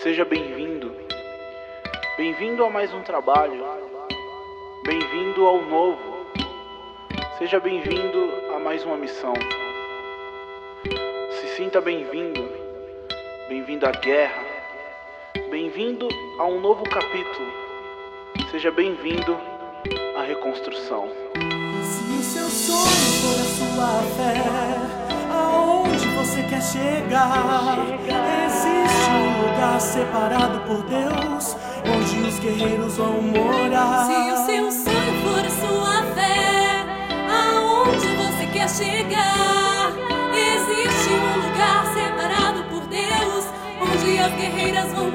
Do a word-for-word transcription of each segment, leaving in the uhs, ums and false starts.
Seja bem-vindo. Bem-vindo a mais um trabalho. Bem-vindo ao novo. Seja bem-vindo a mais uma missão. Se sinta bem-vindo. Bem-vindo à guerra. Bem-vindo a um novo capítulo. Seja bem-vindo à reconstrução. Se o seu sonho for a sua fé, aonde você quer chegar? Existe um lugar separado por Deus, onde os guerreiros vão morar. Se o seu sonho for a sua fé, aonde você quer chegar? Existe um lugar separado por Deus, onde as guerreiras vão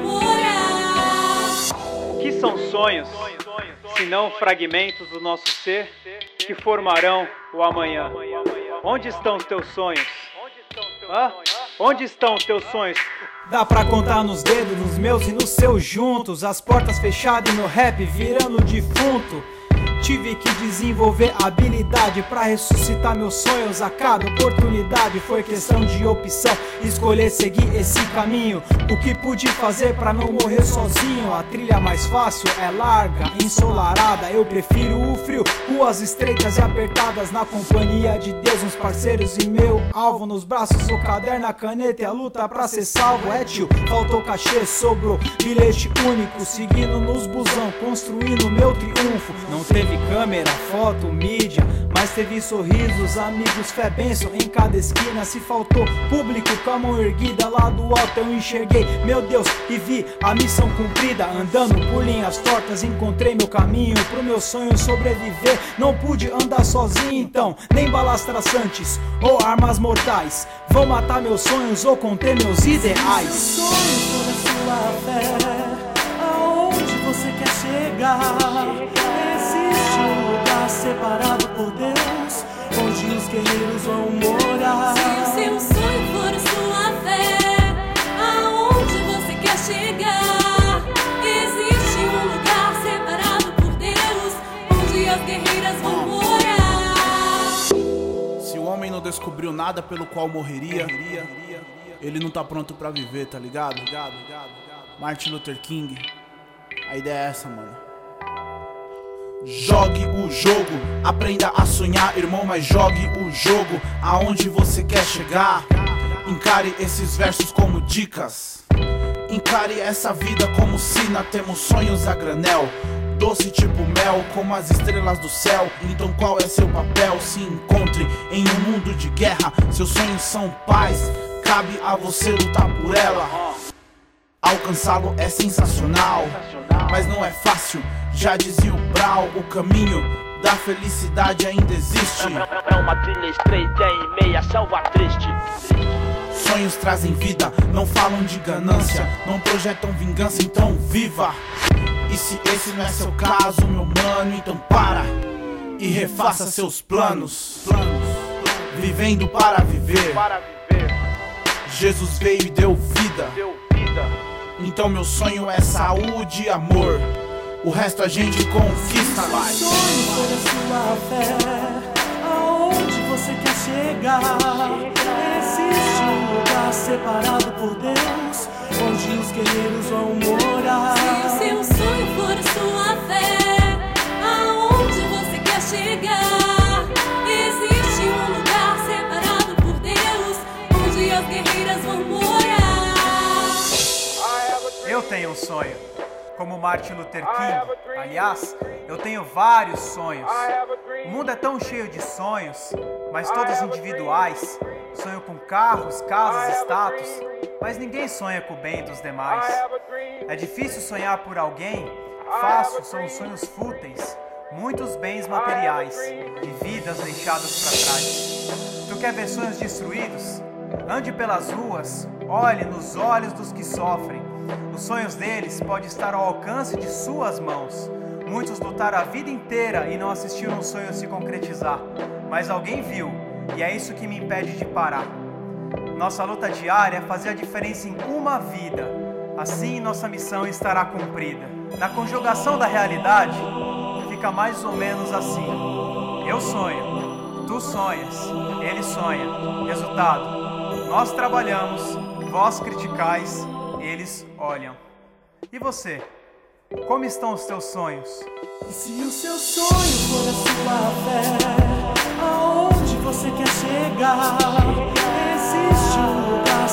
morar. O que são sonhos, se não fragmentos do nosso ser que formarão o amanhã? Onde estão os teus sonhos? Hã? Onde estão os teus sonhos? Dá pra contar nos dedos, nos meus e nos seus juntos, as portas fechadas e meu rap virando defunto. Tive que desenvolver habilidade pra ressuscitar meus sonhos. A cada oportunidade foi questão de opção, escolher seguir esse caminho. O que pude fazer pra não morrer sozinho? A trilha mais fácil é larga, ensolarada. Eu prefiro o frio, ruas estreitas e apertadas, na companhia de Deus, uns parceiros e meu alvo nos braços. O caderno, a caneta e a luta pra ser salvo. É tio, faltou cachê, sobrou bilhete único, seguindo nos busão, construindo meu triunfo. Não teve câmera, foto, mídia, mas teve sorrisos, amigos, fé, bênção em cada esquina. Se faltou público com a mão erguida, lá do alto eu enxerguei, meu Deus, e vi a missão cumprida. Andando por linhas tortas, encontrei meu caminho pro meu sonho sobreviver. Não pude andar sozinho então, nem balas traçantes ou armas mortais vão matar meus sonhos ou conter meus ideais. Se o sonho for a sua fé, aonde você quer chegar? Existe um lugar separado por Deus, onde os guerreiros vão morar. Se o seu sonho for a sua fé, aonde você quer chegar? Existe um lugar separado por Deus, onde as guerreiras vão morar. Se o homem não descobriu nada pelo qual morreria, ele não tá pronto pra viver, tá ligado? Martin Luther King, a ideia é essa, mano. Jogue o jogo, aprenda a sonhar, irmão, mas jogue o jogo aonde você quer chegar. Encare esses versos como dicas, encare essa vida como sina. Temos sonhos a granel, doce tipo mel, como as estrelas do céu. Então qual é seu papel? Se encontre em um mundo de guerra. Seus sonhos são paz, cabe a você lutar por ela. Alcançá-lo é sensacional, mas não é fácil. Já dizia o Brau, o caminho da felicidade ainda existe. É uma trilha estreita em meia selva triste. Sonhos trazem vida, não falam de ganância, não projetam vingança, então viva. E se esse não é seu caso, meu mano, então para e refaça seus planos. Vivendo para viver. Jesus veio e deu vida. Então meu sonho é saúde e amor, o resto a gente conquista. Vai. Se o sonho for a sua fé, aonde você quer chegar? Existe um lugar separado por Deus, onde os guerreiros vão morar. Se o seu sonho for a sua fé, aonde você quer chegar? Existe um lugar separado por Deus, onde as guerreiras vão morar. Eu tenho um sonho, como Martin Luther King. Aliás, eu tenho vários sonhos. O mundo é tão cheio de sonhos, mas todos individuais. Sonho com carros, casas, status, mas ninguém sonha com o bem dos demais. É difícil sonhar por alguém, fácil são os sonhos fúteis. Muitos bens materiais, de vidas deixadas para trás. Tu quer ver sonhos destruídos? Ande pelas ruas, olhe nos olhos dos que sofrem. Os sonhos deles podem estar ao alcance de suas mãos. Muitos lutaram a vida inteira e não assistiram um sonho se concretizar. Mas alguém viu, e é isso que me impede de parar. Nossa luta diária é fazer a diferença em uma vida. Assim nossa missão estará cumprida. Na conjugação da realidade, fica mais ou menos assim. Eu sonho, tu sonhas, ele sonha. Resultado, nós trabalhamos, vós criticais, eles olham. E você? Como estão os teus sonhos? E se o seu sonho for a sua fé, aonde você quer chegar? Existe um lugar